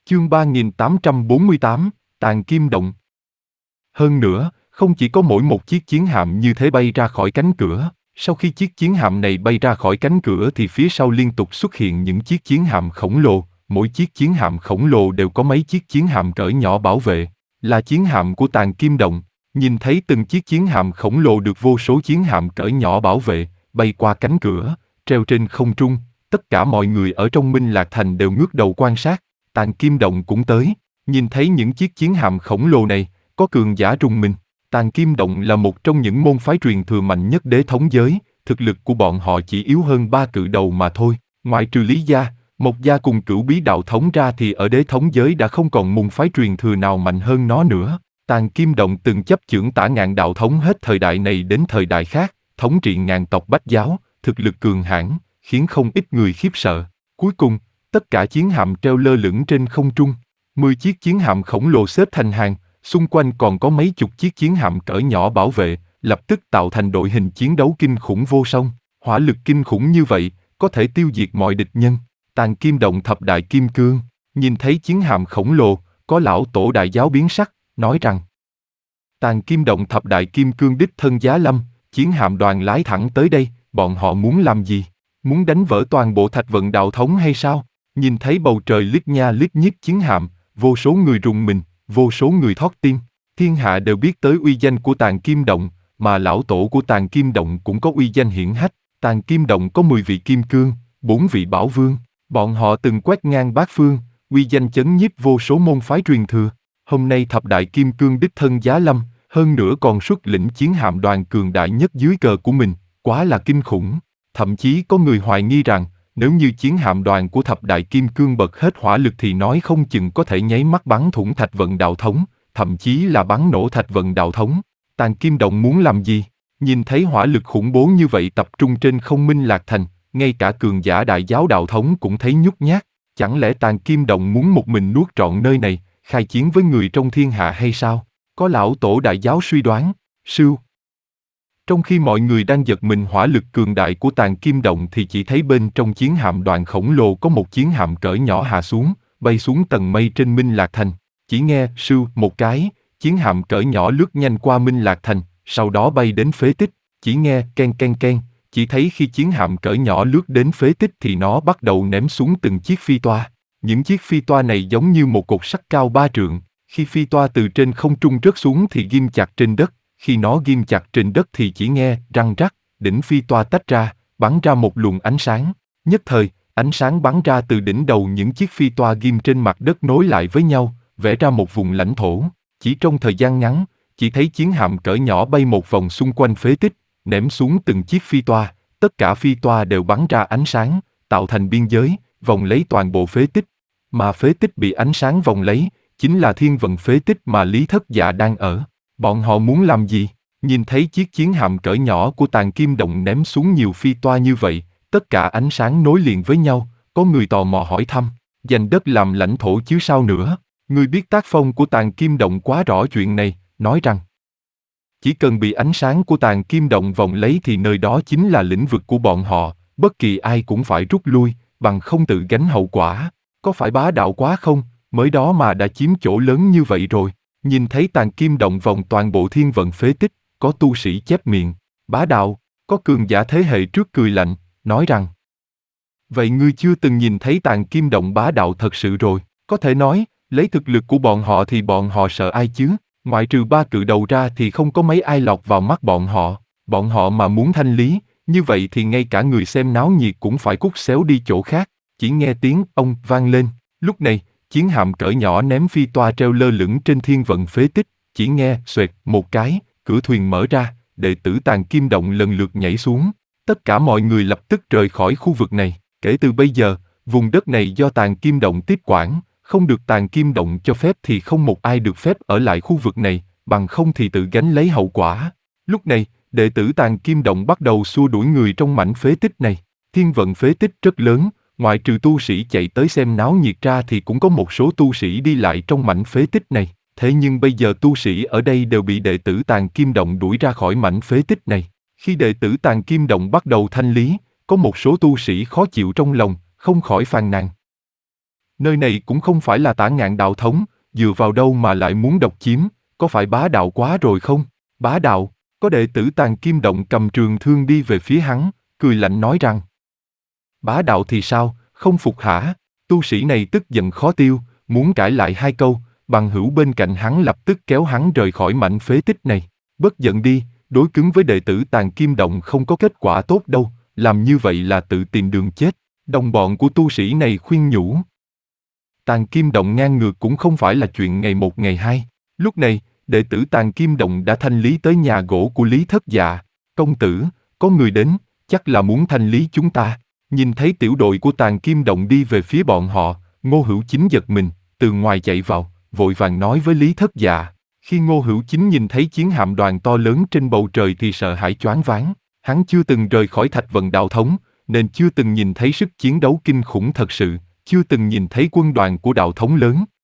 Chương 3848, Tàn Kim Động. Hơn nữa, không chỉ có mỗi một chiếc chiến hạm như thế bay ra khỏi cánh cửa, sau khi chiếc chiến hạm này bay ra khỏi cánh cửa thì phía sau liên tục xuất hiện những chiếc chiến hạm khổng lồ, mỗi chiếc chiến hạm khổng lồ đều có mấy chiếc chiến hạm cỡ nhỏ bảo vệ, là chiến hạm của Tàn Kim Động. Nhìn thấy từng chiếc chiến hạm khổng lồ được vô số chiến hạm cỡ nhỏ bảo vệ, bay qua cánh cửa, treo trên không trung, tất cả mọi người ở trong Minh Lạc Thành đều ngước đầu quan sát. Tàn Kim Động cũng tới, nhìn thấy những chiếc chiến hạm khổng lồ này, có cường giả rùng mình. Tàn Kim Động là một trong những môn phái truyền thừa mạnh nhất đế thống giới, thực lực của bọn họ chỉ yếu hơn 3 cự đầu mà thôi. Ngoại trừ Lý Gia, Mộc Gia cùng Cửu Bí Đạo Thống ra thì ở đế thống giới đã không còn môn phái truyền thừa nào mạnh hơn nó nữa. Tàn Kim Động từng chấp chưởng Tả Ngạn Đạo Thống hết thời đại này đến thời đại khác, thống trị ngàn tộc Bách Giáo, thực lực cường hãn, khiến không ít người khiếp sợ. Cuối cùng, tất cả chiến hạm treo lơ lửng trên không trung. 10 chiếc chiến hạm khổng lồ xếp thành hàng, xung quanh còn có mấy chục chiếc chiến hạm cỡ nhỏ bảo vệ, lập tức tạo thành đội hình chiến đấu kinh khủng vô song. Hỏa lực kinh khủng như vậy, có thể tiêu diệt mọi địch nhân. Tàn Kim Động thập đại kim cương, nhìn thấy chiến hạm khổng lồ, có lão tổ đại giáo biến sắc, nói rằng: Tàn Kim Động thập đại kim cương đích thân giá lâm, chiến hạm đoàn lái thẳng tới đây, bọn họ muốn làm gì? Muốn đánh vỡ toàn bộ Thạch Vận Đạo Thống hay sao? Nhìn thấy bầu trời lít nha lít nhít chiến hạm, vô số người rùng mình, vô số người thót tim. Thiên hạ đều biết tới uy danh của Tàn Kim Động, mà lão tổ của Tàn Kim Động cũng có uy danh hiển hách. Tàn Kim Động có 10 vị kim cương, 4 vị bảo vương. Bọn họ từng quét ngang bát phương, uy danh chấn nhiếp vô số môn phái truyền thừa. Hôm nay thập đại kim cương đích thân giá lâm, hơn nữa còn xuất lĩnh chiến hạm đoàn cường đại nhất dưới cờ của mình, quá là kinh khủng. Thậm chí có người hoài nghi rằng, nếu như chiến hạm đoàn của thập đại kim cương bật hết hỏa lực thì nói không chừng có thể nháy mắt bắn thủng Thạch Vận Đạo Thống, thậm chí là bắn nổ Thạch Vận Đạo Thống. Tàn Kim Động muốn làm gì? Nhìn thấy hỏa lực khủng bố như vậy tập trung trên không Minh Lạc Thành, ngay cả cường giả đại giáo đạo thống cũng thấy nhút nhát. Chẳng lẽ Tàn Kim Động muốn một mình nuốt trọn nơi này, khai chiến với người trong thiên hạ hay sao? Có lão tổ đại giáo suy đoán. Sưu. Trong khi mọi người đang giật mình hỏa lực cường đại của Tàn Kim Động thì chỉ thấy bên trong chiến hạm đoàn khổng lồ có một chiến hạm cỡ nhỏ hạ xuống, bay xuống tầng mây trên Minh Lạc Thành. Chỉ nghe sưu một cái, chiến hạm cỡ nhỏ lướt nhanh qua Minh Lạc Thành, sau đó bay đến phế tích. Chỉ nghe ken ken ken, chỉ thấy khi chiến hạm cỡ nhỏ lướt đến phế tích thì nó bắt đầu ném xuống từng chiếc phi toa. Những chiếc phi toa này giống như một cột sắt cao 3 trượng, khi phi toa từ trên không trung rớt xuống thì ghim chặt trên đất. Khi nó ghim chặt trên đất thì chỉ nghe răng rắc, đỉnh phi toa tách ra, bắn ra một luồng ánh sáng. Nhất thời, ánh sáng bắn ra từ đỉnh đầu những chiếc phi toa ghim trên mặt đất nối lại với nhau, vẽ ra một vùng lãnh thổ. Chỉ trong thời gian ngắn, chỉ thấy chiến hạm cỡ nhỏ bay một vòng xung quanh phế tích, ném xuống từng chiếc phi toa. Tất cả phi toa đều bắn ra ánh sáng, tạo thành biên giới, vòng lấy toàn bộ phế tích. Mà phế tích bị ánh sáng vòng lấy, chính là thiên vận phế tích mà Lý Thất Dạ đang ở. Bọn họ muốn làm gì? Nhìn thấy chiếc chiến hạm cỡ nhỏ của Tàn Kim Động ném xuống nhiều phi toa như vậy, tất cả ánh sáng nối liền với nhau, có người tò mò hỏi thăm, giành đất làm lãnh thổ chứ sao nữa? Người biết tác phong của Tàn Kim Động quá rõ chuyện này, nói rằng chỉ cần bị ánh sáng của Tàn Kim Động vòng lấy thì nơi đó chính là lĩnh vực của bọn họ, bất kỳ ai cũng phải rút lui, bằng không tự gánh hậu quả. Có phải bá đạo quá không? Mới đó mà đã chiếm chỗ lớn như vậy rồi. Nhìn thấy Tàn Kim Động vòng toàn bộ thiên vận phế tích, có tu sĩ chép miệng, bá đạo, có cường giả thế hệ trước cười lạnh, nói rằng: vậy ngươi chưa từng nhìn thấy Tàn Kim Động bá đạo thật sự rồi, có thể nói, lấy thực lực của bọn họ thì bọn họ sợ ai chứ, ngoại trừ 3 cự đầu ra thì không có mấy ai lọt vào mắt bọn họ mà muốn thanh lý, như vậy thì ngay cả người xem náo nhiệt cũng phải cút xéo đi chỗ khác. Chỉ nghe tiếng ông vang lên, lúc này, chiến hạm cỡ nhỏ ném phi toa treo lơ lửng trên thiên vận phế tích, chỉ nghe xoẹt một cái, cửa thuyền mở ra, đệ tử Tàn Kim Động lần lượt nhảy xuống. Tất cả mọi người lập tức rời khỏi khu vực này. Kể từ bây giờ, vùng đất này do Tàn Kim Động tiếp quản, không được Tàn Kim Động cho phép thì không một ai được phép ở lại khu vực này, bằng không thì tự gánh lấy hậu quả. Lúc này, đệ tử Tàn Kim Động bắt đầu xua đuổi người trong mảnh phế tích này. Thiên vận phế tích rất lớn, ngoại trừ tu sĩ chạy tới xem náo nhiệt ra thì cũng có một số tu sĩ đi lại trong mảnh phế tích này. Thế nhưng bây giờ tu sĩ ở đây đều bị đệ tử Tàn Kim Động đuổi ra khỏi mảnh phế tích này. Khi đệ tử Tàn Kim Động bắt đầu thanh lý, có một số tu sĩ khó chịu trong lòng, không khỏi phàn nàn. Nơi này cũng không phải là Tả Ngạn đạo thống, dựa vào đâu mà lại muốn độc chiếm, có phải bá đạo quá rồi không? Bá đạo, có đệ tử Tàng Kim Động cầm trường thương đi về phía hắn, cười lạnh nói rằng: bá đạo thì sao, không phục hả? Tu sĩ này tức giận khó tiêu, muốn cãi lại hai câu, bằng hữu bên cạnh hắn lập tức kéo hắn rời khỏi mảnh phế tích này. Bất giận đi, đối cứng với đệ tử Tàng Kim Động không có kết quả tốt đâu, làm như vậy là tự tìm đường chết. Đồng bọn của tu sĩ này khuyên nhủ. Tàng Kim Động ngang ngược cũng không phải là chuyện ngày một ngày hai. Lúc này, đệ tử Tàng Kim Động đã thanh lý tới nhà gỗ của Lý Thất Dạ. Công tử, có người đến, chắc là muốn thanh lý chúng ta. Nhìn thấy tiểu đội của Tàng Kim Động đi về phía bọn họ, Ngô Hữu Chính giật mình, từ ngoài chạy vào, vội vàng nói với Lý Thất Dạ. Khi Ngô Hữu Chính nhìn thấy chiến hạm đoàn to lớn trên bầu trời thì sợ hãi choáng váng. Hắn chưa từng rời khỏi Thạch Vận đạo thống, nên chưa từng nhìn thấy sức chiến đấu kinh khủng thật sự, chưa từng nhìn thấy quân đoàn của đạo thống lớn.